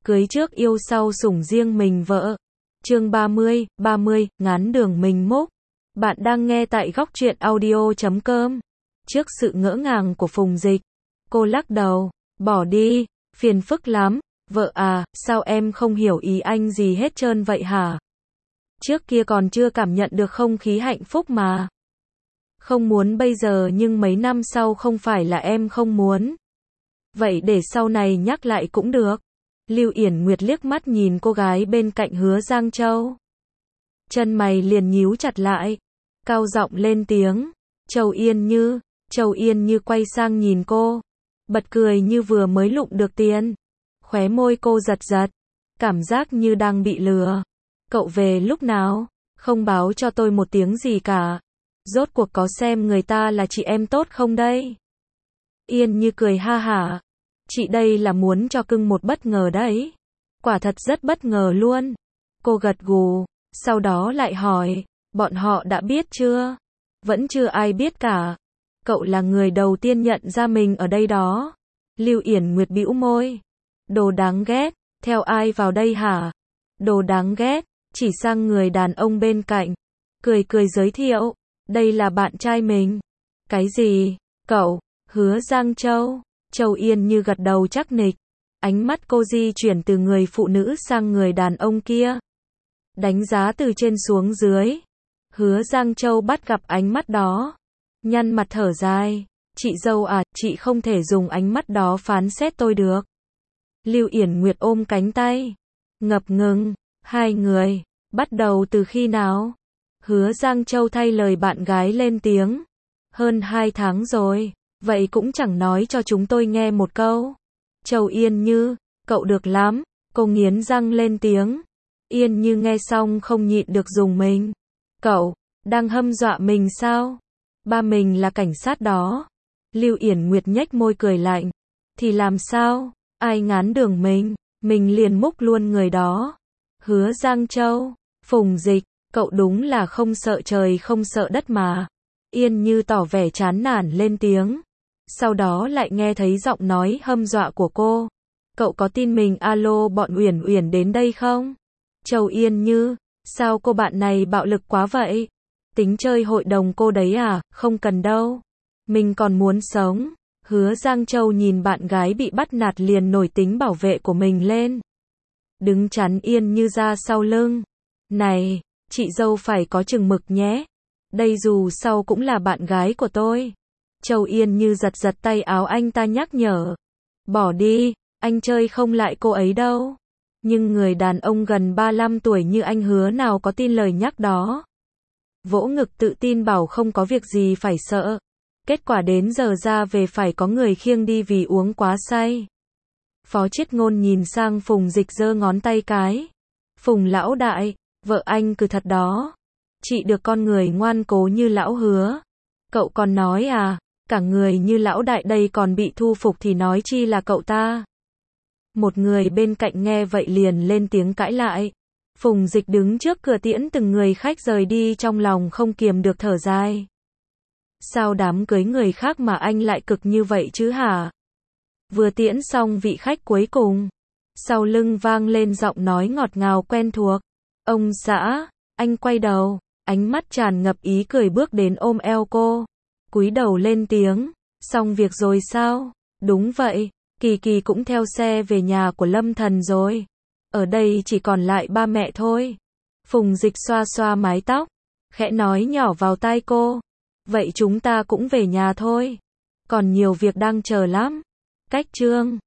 cưới trước yêu sau sủng riêng mình vợ. Chương 30, ngán đường mình múc. Bạn đang nghe tại góc truyện audio.com. Trước sự ngỡ ngàng của Phùng Dịch, cô lắc đầu, bỏ đi, phiền phức lắm. Vợ à, sao em không hiểu ý anh gì hết trơn vậy hả? Trước kia còn chưa cảm nhận được không khí hạnh phúc mà. Không muốn bây giờ nhưng mấy năm sau không phải là em không muốn. Vậy để sau này nhắc lại cũng được. Lưu Yển Nguyệt liếc mắt nhìn cô gái bên cạnh Hứa Giang Châu. Chân mày liền nhíu chặt lại, cao giọng lên tiếng, Châu Yên Như quay sang nhìn cô, bật cười như vừa mới lụm được tiền. Khóe môi cô giật giật, cảm giác như đang bị lừa. Cậu về lúc nào? Không báo cho tôi một tiếng gì cả. Rốt cuộc có xem người ta là chị em tốt không đây? Yên Như cười ha hả. Chị đây là muốn cho cưng một bất ngờ đấy. Quả thật rất bất ngờ luôn. Cô gật gù, sau đó lại hỏi, bọn họ đã biết chưa? Vẫn chưa ai biết cả. Cậu là người đầu tiên nhận ra mình ở đây đó. Lưu Yển Nguyệt bĩu môi. Đồ đáng ghét, theo ai vào đây hả? Đồ đáng ghét, chỉ sang người đàn ông bên cạnh. Cười cười giới thiệu, đây là bạn trai mình. Cái gì? Cậu? Hứa Giang Châu. Châu Yên Như gật đầu chắc nịch. Ánh mắt cô di chuyển từ người phụ nữ sang người đàn ông kia. Đánh giá từ trên xuống dưới. Hứa Giang Châu bắt gặp ánh mắt đó. Nhăn mặt thở dài. Chị dâu à, chị không thể dùng ánh mắt đó phán xét tôi được. Lưu Yển Nguyệt ôm cánh tay. Ngập ngừng. Hai người. Bắt đầu từ khi nào? Hứa Giang Châu thay lời bạn gái lên tiếng. Hơn 2 tháng rồi. Vậy cũng chẳng nói cho chúng tôi nghe một câu. Châu Yên Như, cậu được lắm. Cô nghiến răng lên tiếng. Yên Như nghe xong không nhịn được rùng mình. Cậu, đang hâm dọa mình sao? Ba mình là cảnh sát đó. Lưu Yển Nguyệt nhếch môi cười lạnh. Thì làm sao? Ai ngán đường mình liền múc luôn người đó. Hứa Giang Châu, Phùng Dịch, cậu đúng là không sợ trời không sợ đất mà. Yên Như tỏ vẻ chán nản lên tiếng. Sau đó lại nghe thấy giọng nói hâm dọa của cô. Cậu có tin mình alo bọn Uyển Uyển đến đây không? Châu Yên Như, sao cô bạn này bạo lực quá vậy? Tính chơi hội đồng cô đấy à? Không cần đâu. Mình còn muốn sống. Hứa Giang Châu nhìn bạn gái bị bắt nạt liền nổi tính bảo vệ của mình lên. Đứng chắn Yên Như ra sau lưng. Này, chị dâu phải có chừng mực nhé. Đây dù sau cũng là bạn gái của tôi. Châu Yên Như giật giật tay áo anh ta nhắc nhở. Bỏ đi, anh chơi không lại cô ấy đâu. Nhưng người đàn ông gần 35 tuổi như anh Hứa nào có tin lời nhắc đó. Vỗ ngực tự tin bảo không có việc gì phải sợ. Kết quả đến giờ ra về phải có người khiêng đi vì uống quá say. Phó Chiết Ngôn nhìn sang Phùng Dịch giơ ngón tay cái. Phùng lão đại, vợ anh cứ thật đó. Chị được con người ngoan cố như lão Hứa. Cậu còn nói à, cả người như lão đại đây còn bị thu phục thì nói chi là cậu ta. Một người bên cạnh nghe vậy liền lên tiếng cãi lại. Phùng Dịch đứng trước cửa tiễn từng người khách rời đi trong lòng không kiềm được thở dài. Sao đám cưới người khác mà anh lại cực như vậy chứ hả? Vừa tiễn xong vị khách cuối cùng. Sau lưng vang lên giọng nói ngọt ngào quen thuộc. Ông xã, anh quay đầu, ánh mắt tràn ngập ý cười bước đến ôm eo cô. Cúi đầu lên tiếng, xong việc rồi sao? Đúng vậy, Kỳ Kỳ cũng theo xe về nhà của Lâm Thần rồi. Ở đây chỉ còn lại ba mẹ thôi. Phùng Dịch xoa xoa mái tóc, khẽ nói nhỏ vào tai cô. Vậy chúng ta cũng về nhà thôi. Còn nhiều việc đang chờ lắm. Cách chương